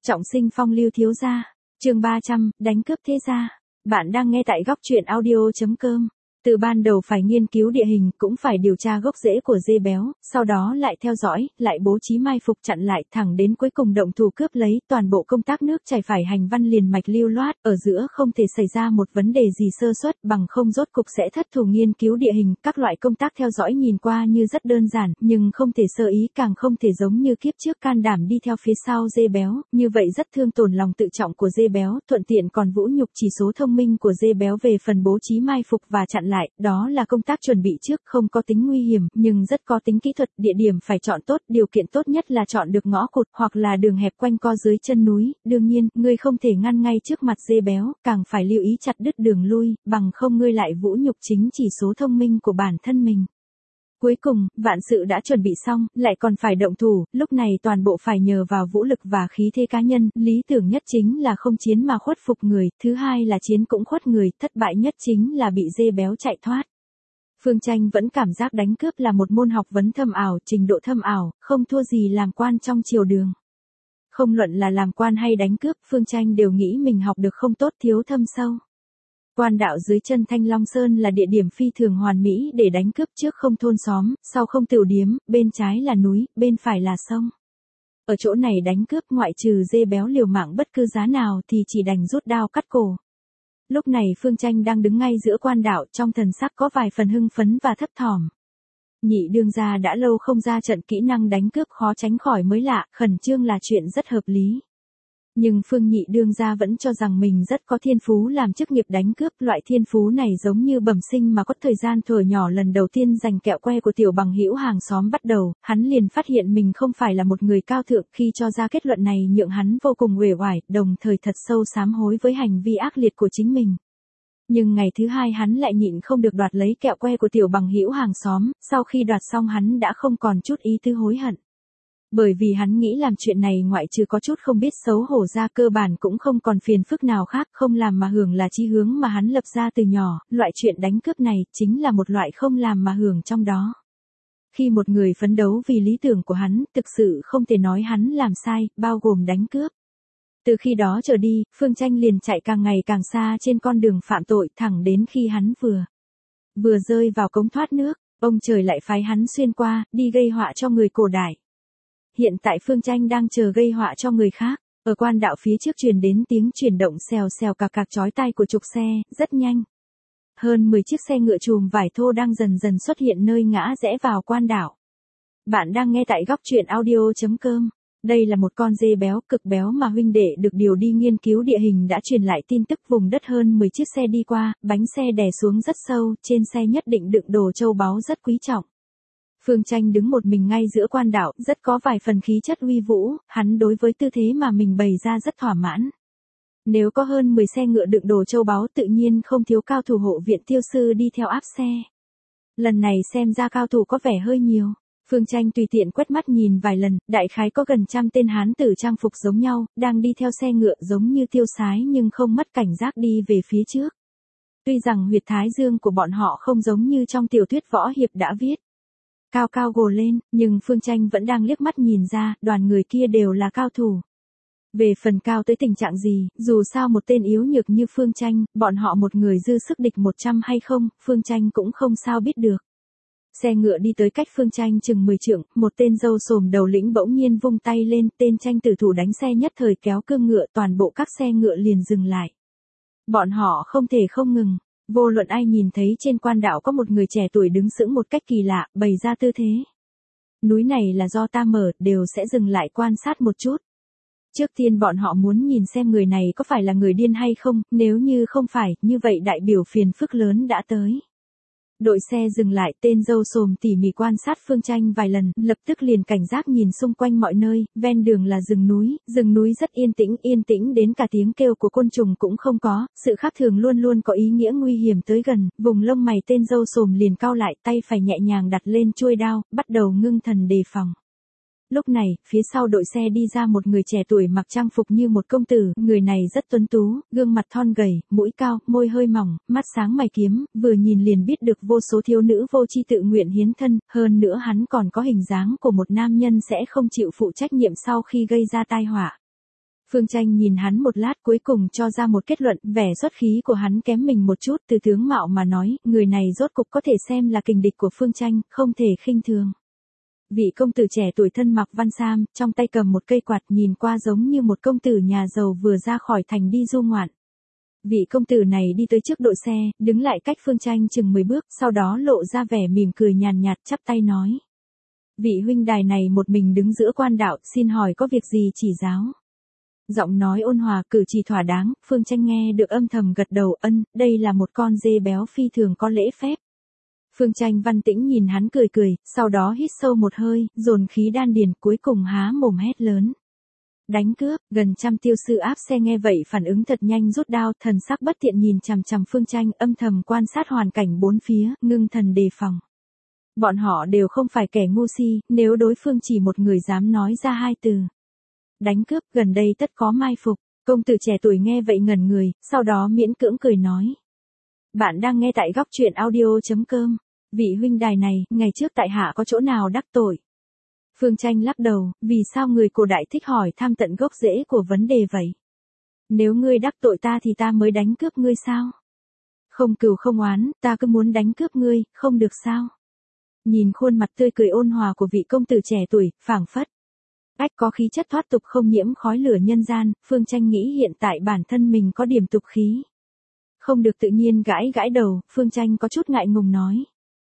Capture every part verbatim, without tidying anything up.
Trọng sinh phong lưu thiếu gia, chương ba trăm, đánh cướp thế gia. Bạn đang nghe tại góc truyện audio chấm com. Từ ban đầu phải nghiên cứu địa hình, cũng phải điều tra gốc rễ của dê béo, sau đó lại theo dõi, lại bố trí mai phục chặn lại, thẳng đến cuối cùng động thủ cướp lấy, toàn bộ công tác nước chảy phải hành văn liền mạch lưu loát, ở giữa không thể xảy ra một vấn đề gì sơ suất, bằng không rốt cục sẽ thất thủ. Nghiên cứu địa hình, các loại công tác theo dõi nhìn qua như rất đơn giản, nhưng không thể sơ ý, càng không thể giống như kiếp trước can đảm đi theo phía sau dê béo, như vậy rất thương tổn lòng tự trọng của dê béo, thuận tiện còn vũ nhục chỉ số thông minh của dê béo. Về phần bố trí mai phục và chặn lại, đó là công tác chuẩn bị trước, không có tính nguy hiểm, nhưng rất có tính kỹ thuật. Địa điểm phải chọn tốt, điều kiện tốt nhất là chọn được ngõ cụt, hoặc là đường hẹp quanh co dưới chân núi. Đương nhiên, ngươi không thể ngăn ngay trước mặt dê béo, càng phải lưu ý chặt đứt đường lui, bằng không ngươi lại vũ nhục chính chỉ số thông minh của bản thân mình. Cuối cùng, vạn sự đã chuẩn bị xong, lại còn phải động thủ, lúc này toàn bộ phải nhờ vào vũ lực và khí thế cá nhân. Lý tưởng nhất chính là không chiến mà khuất phục người, thứ hai là chiến cũng khuất người, thất bại nhất chính là bị dê béo chạy thoát. Phương Tranh vẫn cảm giác đánh cướp là một môn học vấn thâm ảo, trình độ thâm ảo, không thua gì làm quan trong triều đường. Không luận là làm quan hay đánh cướp, Phương Tranh đều nghĩ mình học được không tốt, thiếu thâm sâu. Quan đạo dưới chân Thanh Long Sơn là địa điểm phi thường hoàn mỹ để đánh cướp, trước không thôn xóm, sau không tửu điếm, bên trái là núi, bên phải là sông. Ở chỗ này đánh cướp, ngoại trừ dê béo liều mạng bất cứ giá nào thì chỉ đành rút đao cắt cổ. Lúc này Phương Tranh đang đứng ngay giữa quan đạo, trong thần sắc có vài phần hưng phấn và thấp thỏm. Nhị đương gia đã lâu không ra trận, kỹ năng đánh cướp khó tránh khỏi mới lạ, khẩn trương là chuyện rất hợp lý. Nhưng Phương nhị đương gia vẫn cho rằng mình rất có thiên phú làm chức nghiệp đánh cướp, loại thiên phú này giống như bẩm sinh mà có. Thời gian thuở nhỏ lần đầu tiên giành kẹo que của tiểu bằng hữu hàng xóm bắt đầu, hắn liền phát hiện mình không phải là một người cao thượng, khi cho ra kết luận này nhượng hắn vô cùng uể oải, đồng thời thật sâu sám hối với hành vi ác liệt của chính mình. Nhưng ngày thứ hai hắn lại nhịn không được đoạt lấy kẹo que của tiểu bằng hữu hàng xóm, sau khi đoạt xong hắn đã không còn chút ý tư hối hận. Bởi vì hắn nghĩ làm chuyện này ngoại trừ có chút không biết xấu hổ ra, cơ bản cũng không còn phiền phức nào khác. Không làm mà hưởng là chí hướng mà hắn lập ra từ nhỏ, loại chuyện đánh cướp này chính là một loại không làm mà hưởng trong đó. Khi một người phấn đấu vì lý tưởng của hắn, thực sự không thể nói hắn làm sai, bao gồm đánh cướp. Từ khi đó trở đi, Phương Tranh liền chạy càng ngày càng xa trên con đường phạm tội, thẳng đến khi hắn vừa vừa rơi vào cống thoát nước, ông trời lại phái hắn xuyên qua, đi gây họa cho người cổ đại. Hiện tại Phương Tranh đang chờ gây họa cho người khác. Ở quan đạo phía trước truyền đến tiếng chuyển động xèo xèo cạc cạc chói tai của trục xe, rất nhanh. Hơn mười chiếc xe ngựa chùm vải thô đang dần dần xuất hiện nơi ngã rẽ vào quan đảo. Bạn đang nghe tại góc truyện audio chấm com. Đây là một con dê béo, cực béo mà huynh đệ được điều đi nghiên cứu địa hình đã truyền lại tin tức. Vùng đất hơn mười chiếc xe đi qua, bánh xe đè xuống rất sâu, trên xe nhất định đựng đồ châu báu rất quý trọng. Phương Tranh đứng một mình ngay giữa quan đảo, rất có vài phần khí chất uy vũ, hắn đối với tư thế mà mình bày ra rất thỏa mãn. Nếu có hơn mười xe ngựa đựng đồ châu báu, tự nhiên không thiếu cao thủ hộ viện tiêu sư đi theo áp xe. Lần này xem ra cao thủ có vẻ hơi nhiều. Phương Tranh tùy tiện quét mắt nhìn vài lần, đại khái có gần trăm tên hán tử trang phục giống nhau, đang đi theo xe ngựa giống như tiêu sái nhưng không mất cảnh giác đi về phía trước. Tuy rằng huyệt thái dương của bọn họ không giống như trong tiểu thuyết võ hiệp đã viết cao cao gồ lên, nhưng Phương Tranh vẫn đang liếc mắt nhìn ra, đoàn người kia đều là cao thủ. Về phần cao tới tình trạng gì, dù sao một tên yếu nhược như Phương Tranh, bọn họ một người dư sức địch một trăm hay không, Phương Tranh cũng không sao biết được. Xe ngựa đi tới cách Phương Tranh chừng mười trượng, một tên râu xồm đầu lĩnh bỗng nhiên vung tay lên, tên tranh tử thủ đánh xe nhất thời kéo cương ngựa, toàn bộ các xe ngựa liền dừng lại. Bọn họ không thể không ngừng. Vô luận ai nhìn thấy trên quan đảo có một người trẻ tuổi đứng sững một cách kỳ lạ, bày ra tư thế. Núi này là do ta mở, đều sẽ dừng lại quan sát một chút. Trước tiên bọn họ muốn nhìn xem người này có phải là người điên hay không, nếu như không phải, như vậy đại biểu phiền phức lớn đã tới. Đội xe dừng lại, tên râu xồm tỉ mỉ quan sát Phương Tranh vài lần, lập tức liền cảnh giác nhìn xung quanh mọi nơi, ven đường là rừng núi, rừng núi rất yên tĩnh, yên tĩnh đến cả tiếng kêu của côn trùng cũng không có, sự khác thường luôn luôn có ý nghĩa nguy hiểm tới gần. Vùng lông mày tên râu xồm liền cau lại, tay phải nhẹ nhàng đặt lên chuôi đao, bắt đầu ngưng thần đề phòng. Lúc này, phía sau đội xe đi ra một người trẻ tuổi mặc trang phục như một công tử, người này rất tuấn tú, gương mặt thon gầy, mũi cao, môi hơi mỏng, mắt sáng mày kiếm, vừa nhìn liền biết được vô số thiếu nữ vô tri tự nguyện hiến thân, hơn nữa hắn còn có hình dáng của một nam nhân sẽ không chịu phụ trách nhiệm sau khi gây ra tai họa. Phương Tranh nhìn hắn một lát cuối cùng cho ra một kết luận, vẻ xuất khí của hắn kém mình một chút, từ tướng mạo mà nói, người này rốt cục có thể xem là kình địch của Phương Tranh, không thể khinh thường. Vị công tử trẻ tuổi thân mặc văn sam, trong tay cầm một cây quạt nhìn qua giống như một công tử nhà giàu vừa ra khỏi thành đi du ngoạn. Vị công tử này đi tới trước đội xe, đứng lại cách Phương Tranh chừng mười bước, sau đó lộ ra vẻ mỉm cười nhàn nhạt chắp tay nói. Vị huynh đài này một mình đứng giữa quan đạo, xin hỏi có việc gì chỉ giáo. Giọng nói ôn hòa, cử chỉ thỏa đáng, Phương Tranh nghe được âm thầm gật đầu, ân, đây là một con dê béo phi thường có lễ phép. Phương Tranh văn tĩnh nhìn hắn cười cười, sau đó hít sâu một hơi, dồn khí đan điền, cuối cùng há mồm hét lớn. Đánh cướp, gần trăm tiêu sư áp xe nghe vậy phản ứng thật nhanh rút đao, thần sắc bất tiện nhìn chằm chằm Phương Tranh, âm thầm quan sát hoàn cảnh bốn phía, ngưng thần đề phòng. Bọn họ đều không phải kẻ ngu si, nếu đối phương chỉ một người dám nói ra hai từ. Đánh cướp, gần đây tất có mai phục. Công tử trẻ tuổi nghe vậy ngẩn người, sau đó miễn cưỡng cười nói. Bạn đang nghe tại góc truyện audio.com. Vị huynh đài này, ngày trước tại hạ có chỗ nào đắc tội? Phương Tranh lắc đầu, vì sao người cổ đại thích hỏi thăm tận gốc rễ của vấn đề vậy? Nếu ngươi đắc tội ta thì ta mới đánh cướp ngươi sao? Không cừu không oán, ta cứ muốn đánh cướp ngươi, không được sao? Nhìn khuôn mặt tươi cười ôn hòa của vị công tử trẻ tuổi, phảng phất. Ách có khí chất thoát tục không nhiễm khói lửa nhân gian, Phương Tranh nghĩ hiện tại bản thân mình có điểm tục khí. Không được tự nhiên gãi gãi đầu, Phương Tranh có chút ngại ngùng nói.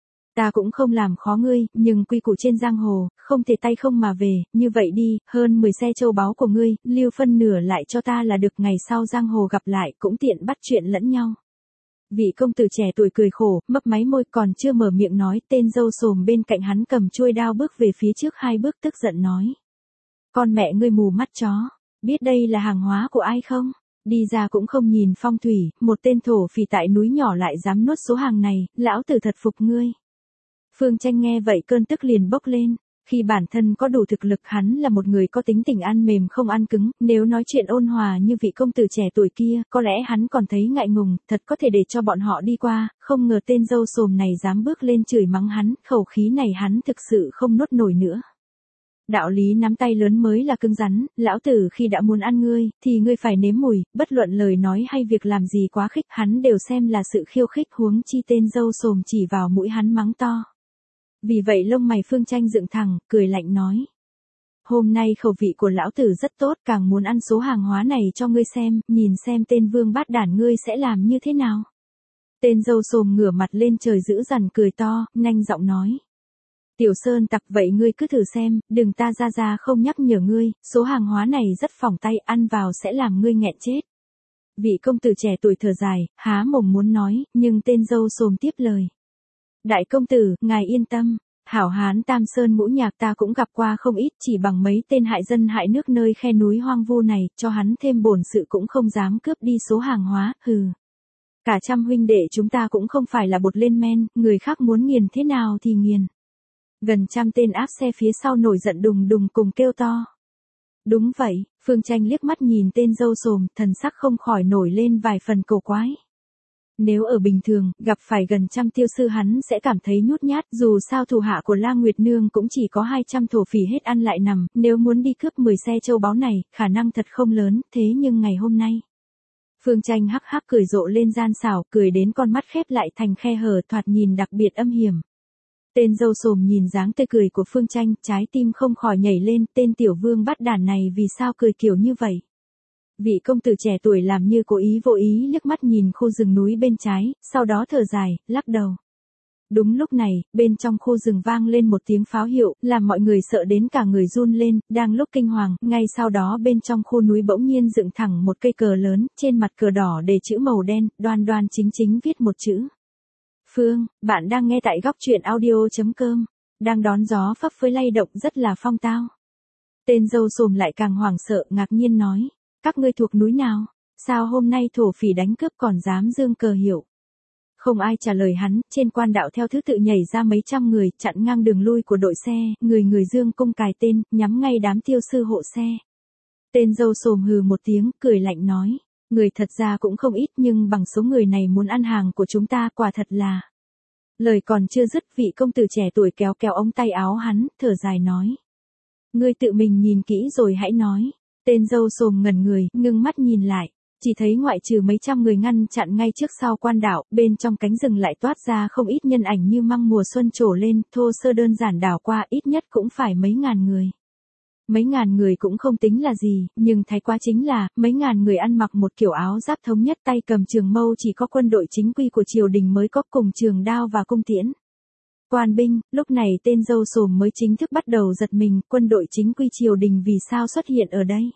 Ta cũng không làm khó ngươi, nhưng quy củ trên giang hồ, không thể tay không mà về, như vậy đi, hơn mười xe châu báu của ngươi, lưu phân nửa lại cho ta là được, ngày sau giang hồ gặp lại, cũng tiện bắt chuyện lẫn nhau. Vị công tử trẻ tuổi cười khổ, mấp máy môi còn chưa mở miệng nói, tên dâu xồm bên cạnh hắn cầm chuôi đao bước về phía trước hai bước tức giận nói. Con mẹ ngươi mù mắt chó, biết đây là hàng hóa của ai không? Đi ra cũng không nhìn phong thủy, một tên thổ phỉ tại núi nhỏ lại dám nuốt số hàng này, lão tử thật phục ngươi. Phương Tranh nghe vậy cơn tức liền bốc lên, khi bản thân có đủ thực lực hắn là một người có tính tình ăn mềm không ăn cứng, nếu nói chuyện ôn hòa như vị công tử trẻ tuổi kia, có lẽ hắn còn thấy ngại ngùng, thật có thể để cho bọn họ đi qua, không ngờ tên dâu xồm này dám bước lên chửi mắng hắn, khẩu khí này hắn thực sự không nuốt nổi nữa. Đạo lý nắm tay lớn mới là cứng rắn, lão tử khi đã muốn ăn ngươi, thì ngươi phải nếm mùi, bất luận lời nói hay việc làm gì quá khích, hắn đều xem là sự khiêu khích, huống chi tên dâu xồm chỉ vào mũi hắn mắng to. Vì vậy lông mày Phương Tranh dựng thẳng, cười lạnh nói. Hôm nay khẩu vị của lão tử rất tốt, càng muốn ăn số hàng hóa này cho ngươi xem, nhìn xem tên vương bát đản ngươi sẽ làm như thế nào. Tên dâu xồm ngửa mặt lên trời dữ dằn cười to, nhanh giọng nói. Tiểu Sơn tặc vậy ngươi cứ thử xem, đừng ta ra ra không nhắc nhở ngươi, số hàng hóa này rất phỏng tay, ăn vào sẽ làm ngươi nghẹn chết. Vị công tử trẻ tuổi thở dài, há mồm muốn nói, nhưng tên dâu xồm tiếp lời. Đại công tử, ngài yên tâm, hảo hán Tam Sơn ngũ nhạc ta cũng gặp qua không ít, chỉ bằng mấy tên hại dân hại nước nơi khe núi hoang vu này, cho hắn thêm bổn sự cũng không dám cướp đi số hàng hóa, hừ. Cả trăm huynh đệ chúng ta cũng không phải là bột lên men, người khác muốn nghiền thế nào thì nghiền. Gần trăm tên áp xe phía sau nổi giận đùng đùng cùng kêu to. Đúng vậy, Phương Tranh liếc mắt nhìn tên dâu xồm, thần sắc không khỏi nổi lên vài phần cổ quái. Nếu ở bình thường, gặp phải gần trăm tiêu sư hắn sẽ cảm thấy nhút nhát, dù sao thủ hạ của La Nguyệt Nương cũng chỉ có hai trăm thổ phỉ hết ăn lại nằm, nếu muốn đi cướp mười xe châu báu này, khả năng thật không lớn, thế nhưng ngày hôm nay. Phương Tranh hắc hắc cười rộ lên gian xảo, cười đến con mắt khép lại thành khe hở thoạt nhìn đặc biệt âm hiểm. Tên dâu xồm nhìn dáng tươi cười của Phương Tranh, trái tim không khỏi nhảy lên, tên tiểu vương bắt đản này vì sao cười kiểu như vậy. Vị công tử trẻ tuổi làm như cố ý vô ý liếc mắt nhìn khu rừng núi bên trái, sau đó thở dài, lắc đầu. Đúng lúc này, bên trong khu rừng vang lên một tiếng pháo hiệu, làm mọi người sợ đến cả người run lên, đang lúc kinh hoàng, ngay sau đó bên trong khu núi bỗng nhiên dựng thẳng một cây cờ lớn, trên mặt cờ đỏ đề chữ màu đen, đoan đoan chính chính viết một chữ. Phương, bạn đang nghe tại góc truyện audio.com, đang đón gió phấp phới lay động rất là phong tao. Tên dâu xồm lại càng hoảng sợ, ngạc nhiên nói, các ngươi thuộc núi nào, sao hôm nay thổ phỉ đánh cướp còn dám dương cờ hiệu. Không ai trả lời hắn, trên quan đạo theo thứ tự nhảy ra mấy trăm người, chặn ngang đường lui của đội xe, người người dương cung cài tên, nhắm ngay đám tiêu sư hộ xe. Tên dâu xồm hừ một tiếng, cười lạnh nói. Người thật ra cũng không ít nhưng bằng số người này muốn ăn hàng của chúng ta quả thật là. Lời còn chưa dứt vị công tử trẻ tuổi kéo kéo ống tay áo hắn, thở dài nói. Ngươi tự mình nhìn kỹ rồi hãy nói. Tên dâu xồm ngẩn người, ngưng mắt nhìn lại. Chỉ thấy ngoại trừ mấy trăm người ngăn chặn ngay trước sau quan đảo, bên trong cánh rừng lại toát ra không ít nhân ảnh như măng mùa xuân trổ lên, thô sơ đơn giản đảo qua ít nhất cũng phải mấy ngàn người. Mấy ngàn người cũng không tính là gì, nhưng thái quá chính là, mấy ngàn người ăn mặc một kiểu áo giáp thống nhất, tay cầm trường mâu, chỉ có quân đội chính quy của triều đình mới có, cùng trường đao và cung tiễn. Quan binh, lúc này tên dâu xồm mới chính thức bắt đầu giật mình, quân đội chính quy triều đình vì sao xuất hiện ở đây?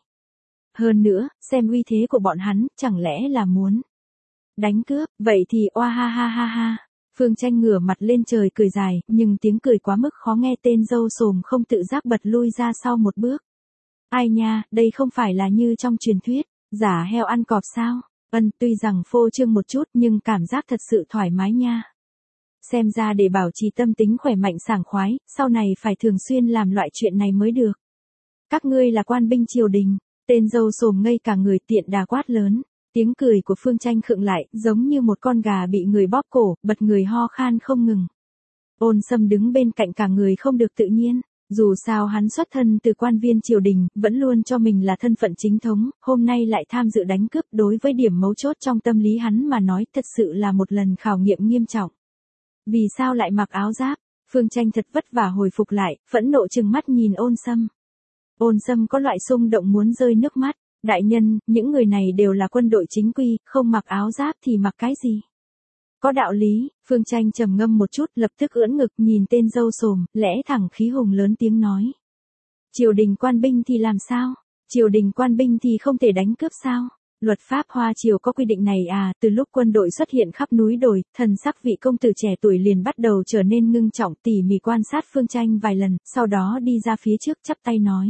Hơn nữa, xem uy thế của bọn hắn, chẳng lẽ là muốn đánh cướp, vậy thì oa ha ha ha ha. Phương Tranh ngửa mặt lên trời cười dài, nhưng tiếng cười quá mức khó nghe, tên dâu xồm không tự giác bật lui ra sau một bước. Ai nha, đây không phải là như trong truyền thuyết, giả heo ăn cọp sao? Ân, tuy rằng phô trương một chút nhưng cảm giác thật sự thoải mái nha. Xem ra để bảo trì tâm tính khỏe mạnh sảng khoái, sau này phải thường xuyên làm loại chuyện này mới được. Các ngươi là quan binh triều đình. Tên dâu xồm ngây cả người, tiện đà quát lớn. Tiếng cười của Phương Tranh khựng lại, giống như một con gà bị người bóp cổ, bật người ho khan không ngừng. Ôn Sâm đứng bên cạnh cả người không được tự nhiên. Dù sao hắn xuất thân từ quan viên triều đình, vẫn luôn cho mình là thân phận chính thống, hôm nay lại tham dự đánh cướp, đối với điểm mấu chốt trong tâm lý hắn mà nói thật sự là một lần khảo nghiệm nghiêm trọng. Vì sao lại mặc áo giáp? Phương Tranh thật vất vả hồi phục lại, phẫn nộ trừng mắt nhìn Ôn Sâm. Ôn Sâm có loại xung động muốn rơi nước mắt. Đại nhân, những người này đều là quân đội chính quy, không mặc áo giáp thì mặc cái gì? Có đạo lý. Phương Tranh trầm ngâm một chút, lập tức ưỡn ngực nhìn tên dâu xồm, lẽ thẳng khí hùng lớn tiếng nói. Triều đình quan binh thì làm sao? Triều đình quan binh thì không thể đánh cướp sao? Luật pháp Hoa Triều có quy định này à? Từ lúc quân đội xuất hiện khắp núi đồi, thần sắc vị công tử trẻ tuổi liền bắt đầu trở nên ngưng trọng, tỉ mỉ quan sát Phương Tranh vài lần, sau đó đi ra phía trước chắp tay nói.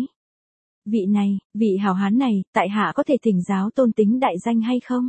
Vị này, vị hảo hán này, tại hạ có thể thỉnh giáo tôn tính đại danh hay không?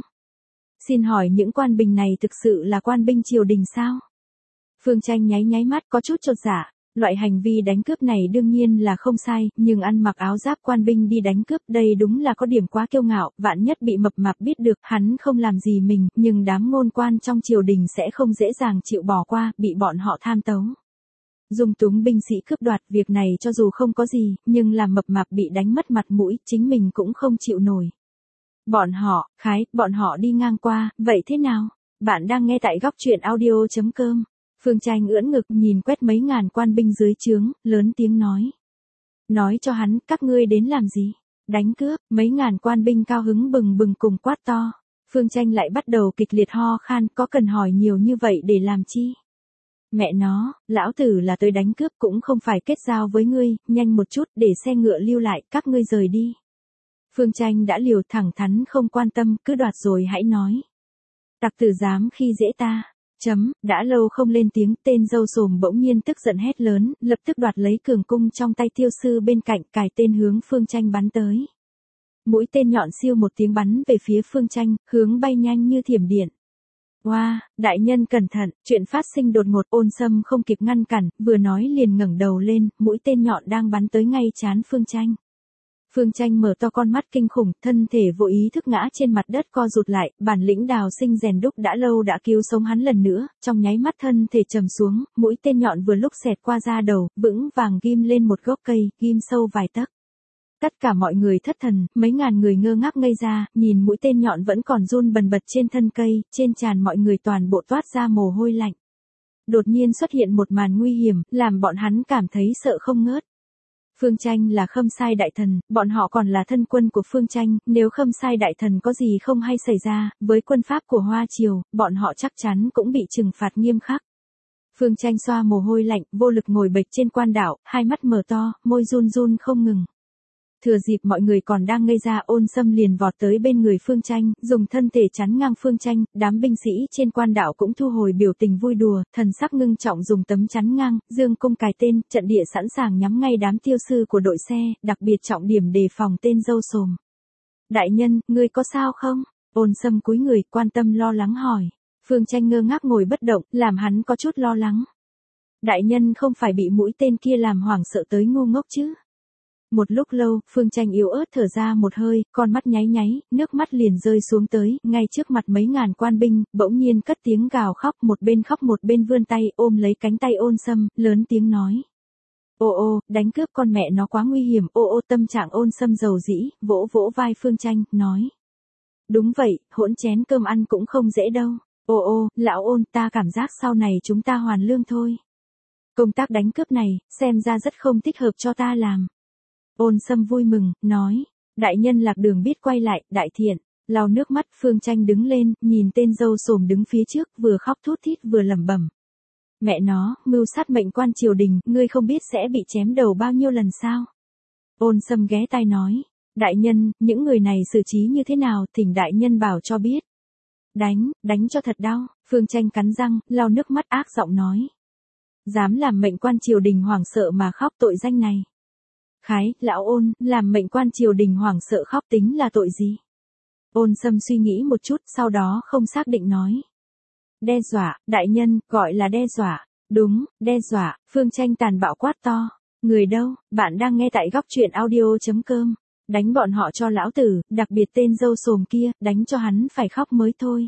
Xin hỏi những quan binh này thực sự là quan binh triều đình sao? Phương Tranh nháy nháy mắt có chút chột dạ. Loại hành vi đánh cướp này đương nhiên là không sai, nhưng ăn mặc áo giáp quan binh đi đánh cướp đây đúng là có điểm quá kiêu ngạo, vạn nhất bị mập mạp biết được, hắn không làm gì mình, nhưng đám ngôn quan trong triều đình sẽ không dễ dàng chịu bỏ qua, bị bọn họ tham tấu. Dung túng binh sĩ cướp đoạt, việc này cho dù không có gì, nhưng làm mập mạp bị đánh mất mặt mũi, chính mình cũng không chịu nổi. Bọn họ, khái, bọn họ đi ngang qua, vậy thế nào? Bạn đang nghe tại góc truyện audio chấm com. Phương Tranh ưỡn ngực nhìn quét mấy ngàn quan binh dưới trướng, lớn tiếng nói. Nói cho hắn, các ngươi đến làm gì? Đánh cướp, mấy ngàn quan binh cao hứng bừng bừng cùng quát to. Phương Tranh lại bắt đầu kịch liệt ho khan, có cần hỏi nhiều như vậy để làm chi? Mẹ nó, lão tử là tới đánh cướp cũng không phải kết giao với ngươi, nhanh một chút để xe ngựa lưu lại, các ngươi rời đi. Phương Tranh đã liều thẳng thắn không quan tâm, cứ đoạt rồi hãy nói. Tặc tử dám khi dễ ta. Chấm, đã lâu không lên tiếng, tên dâu xồm bỗng nhiên tức giận hét lớn, lập tức đoạt lấy cường cung trong tay tiêu sư bên cạnh, cài tên hướng Phương Tranh bắn tới. Mũi tên nhọn siêu một tiếng bắn về phía Phương Tranh, hướng bay nhanh như thiểm điện. Oa, wow, đại nhân cẩn thận, chuyện phát sinh đột ngột, Ôn Sâm không kịp ngăn cản, vừa nói liền ngẩng đầu lên, mũi tên nhọn đang bắn tới ngay trán Phương Tranh. Phương Tranh mở to con mắt kinh khủng, thân thể vô ý thức ngã trên mặt đất co rụt lại, bản lĩnh đào sinh rèn đúc đã lâu đã cứu sống hắn lần nữa, trong nháy mắt thân thể trầm xuống, mũi tên nhọn vừa lúc xẹt qua da đầu, vững vàng ghim lên một gốc cây, ghim sâu vài tấc. Tất cả mọi người thất thần, mấy ngàn người ngơ ngác ngây ra, nhìn mũi tên nhọn vẫn còn run bần bật trên thân cây, trên trán mọi người toàn bộ toát ra mồ hôi lạnh. Đột nhiên xuất hiện một màn nguy hiểm, làm bọn hắn cảm thấy sợ không ngớt. Phương Tranh là Khâm Sai đại thần, bọn họ còn là thân quân của Phương Tranh, nếu Khâm Sai đại thần có gì không hay xảy ra, với quân pháp của Hoa Triều, bọn họ chắc chắn cũng bị trừng phạt nghiêm khắc. Phương Tranh xoa mồ hôi lạnh, vô lực ngồi bệt trên quan đảo, hai mắt mở to, môi run run không ngừng. Thừa dịp mọi người còn đang ngây ra, Ôn Sâm liền vọt tới bên người Phương Tranh, dùng thân thể chắn ngang Phương Tranh, đám binh sĩ trên quan đảo cũng thu hồi biểu tình vui đùa, thần sắc ngưng trọng dùng tấm chắn ngang, dương cung cài tên, trận địa sẵn sàng nhắm ngay đám tiêu sư của đội xe, đặc biệt trọng điểm đề phòng tên dâu xồm. Đại nhân, ngươi có sao không? Ôn Sâm cúi người, quan tâm lo lắng hỏi. Phương Tranh ngơ ngác ngồi bất động, làm hắn có chút lo lắng. Đại nhân không phải bị mũi tên kia làm hoảng sợ tới ngu ngốc chứ? Một lúc lâu, Phương Tranh yếu ớt thở ra một hơi, con mắt nháy nháy, nước mắt liền rơi xuống tới, ngay trước mặt mấy ngàn quan binh, bỗng nhiên cất tiếng gào khóc, một bên khóc một bên vươn tay, ôm lấy cánh tay Ôn Sâm, lớn tiếng nói. Ô ô, đánh cướp con mẹ nó quá nguy hiểm, ô ô tâm trạng Ôn Sâm dầu dĩ, vỗ vỗ vai Phương Tranh, nói. Đúng vậy, hỗn chén cơm ăn cũng không dễ đâu. Ô ô, lão Ôn, ta cảm giác sau này chúng ta hoàn lương thôi. Công tác đánh cướp này, xem ra rất không thích hợp cho ta làm. Ôn Sâm vui mừng, nói. Đại nhân lạc đường biết quay lại, đại thiện. Lau nước mắt, Phương Tranh đứng lên, nhìn tên dâu xồm đứng phía trước, vừa khóc thút thít vừa lẩm bẩm. Mẹ nó, mưu sát mệnh quan triều đình, ngươi không biết sẽ bị chém đầu bao nhiêu lần sao? Ôn Sâm ghé tai nói. Đại nhân, những người này xử trí như thế nào, thỉnh đại nhân bảo cho biết. Đánh, đánh cho thật đau, Phương Tranh cắn răng, lau nước mắt ác giọng nói. Dám làm mệnh quan triều đình hoảng sợ mà khóc tội danh này. Khái, lão Ôn, làm mệnh quan triều đình hoảng sợ khóc tính là tội gì? Ôn Sâm suy nghĩ một chút, sau đó không xác định nói. Đe dọa, đại nhân, gọi là đe dọa. Đúng, đe dọa, Phương Tranh tàn bạo quát to. Người đâu, bạn đang nghe tại góc truyện audio.com. Đánh bọn họ cho lão tử, đặc biệt tên dâu xồm kia, đánh cho hắn phải khóc mới thôi.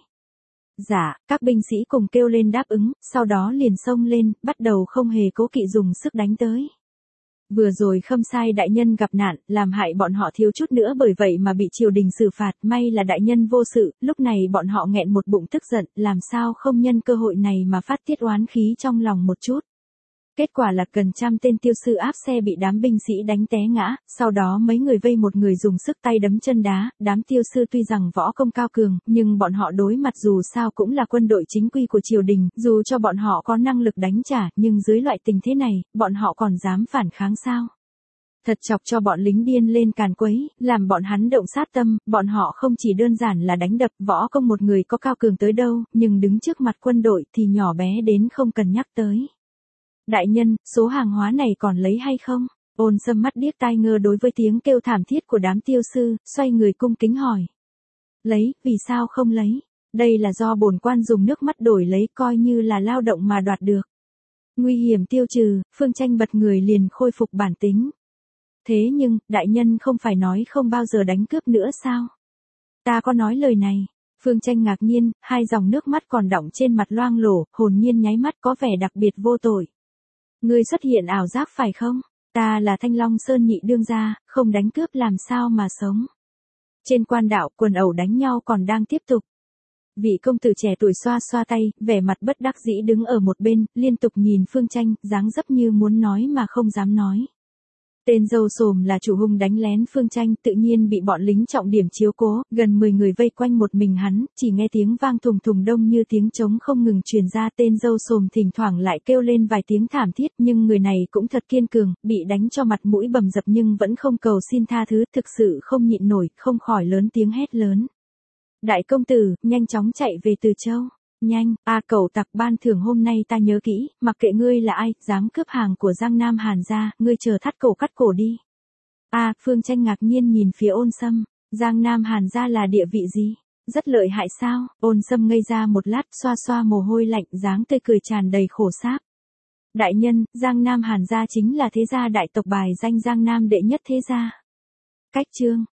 Dạ, các binh sĩ cùng kêu lên đáp ứng, sau đó liền xông lên, bắt đầu không hề cố kỵ dùng sức đánh tới. Vừa rồi Khâm Sai đại nhân gặp nạn, làm hại bọn họ thiếu chút nữa bởi vậy mà bị triều đình xử phạt, may là đại nhân vô sự, lúc này bọn họ nghẹn một bụng tức giận, làm sao không nhân cơ hội này mà phát tiết oán khí trong lòng một chút. Kết quả là gần trăm tên tiêu sư áp xe bị đám binh sĩ đánh té ngã, sau đó mấy người vây một người dùng sức tay đấm chân đá, đám tiêu sư tuy rằng võ công cao cường, nhưng bọn họ đối mặt dù sao cũng là quân đội chính quy của triều đình, dù cho bọn họ có năng lực đánh trả, nhưng dưới loại tình thế này, bọn họ còn dám phản kháng sao? Thật chọc cho bọn lính điên lên càn quấy, làm bọn hắn động sát tâm, bọn họ không chỉ đơn giản là đánh đập võ công một người có cao cường tới đâu, nhưng đứng trước mặt quân đội thì nhỏ bé đến không cần nhắc tới. Đại nhân, số hàng hóa này còn lấy hay không? Ôn Sâm mắt điếc tai ngơ đối với tiếng kêu thảm thiết của đám tiêu sư, xoay người cung kính hỏi. Lấy, vì sao không lấy? Đây là do bổn quan dùng nước mắt đổi lấy coi như là lao động mà đoạt được. Nguy hiểm tiêu trừ, Phương Tranh bật người liền khôi phục bản tính. Thế nhưng, đại nhân không phải nói không bao giờ đánh cướp nữa sao? Ta có nói lời này. Phương Tranh ngạc nhiên, hai dòng nước mắt còn đọng trên mặt loang lổ, hồn nhiên nháy mắt có vẻ đặc biệt vô tội. Ngươi xuất hiện ảo giác phải không? Ta là Thanh Long Sơn nhị đương gia, không đánh cướp làm sao mà sống. Trên quan đạo, quần ẩu đánh nhau còn đang tiếp tục. Vị công tử trẻ tuổi xoa xoa tay, vẻ mặt bất đắc dĩ đứng ở một bên, liên tục nhìn Phương Tranh, dáng dấp như muốn nói mà không dám nói. Tên dâu xồm là chủ hung đánh lén Phương Tranh, tự nhiên bị bọn lính trọng điểm chiếu cố, gần mười người vây quanh một mình hắn, chỉ nghe tiếng vang thùng thùng đông như tiếng trống không ngừng truyền ra, tên dâu xồm thỉnh thoảng lại kêu lên vài tiếng thảm thiết, nhưng người này cũng thật kiên cường, bị đánh cho mặt mũi bầm dập nhưng vẫn không cầu xin tha thứ, thực sự không nhịn nổi, không khỏi lớn tiếng hét lớn. Đại công tử, nhanh chóng chạy về Từ Châu. Nhanh, a à, cẩu tặc ban thưởng hôm nay ta nhớ kỹ, mặc kệ ngươi là ai, dám cướp hàng của Giang Nam Hàn gia, ngươi chờ thắt cổ cắt cổ đi. A, à, Phương Tranh ngạc nhiên nhìn phía Ôn Sâm, Giang Nam Hàn gia là địa vị gì? Rất lợi hại sao? Ôn Sâm ngây ra một lát, xoa xoa mồ hôi lạnh, dáng tươi cười tràn đầy khổ sáp. Đại nhân, Giang Nam Hàn gia chính là thế gia đại tộc bài danh Giang Nam đệ nhất thế gia. Cách chương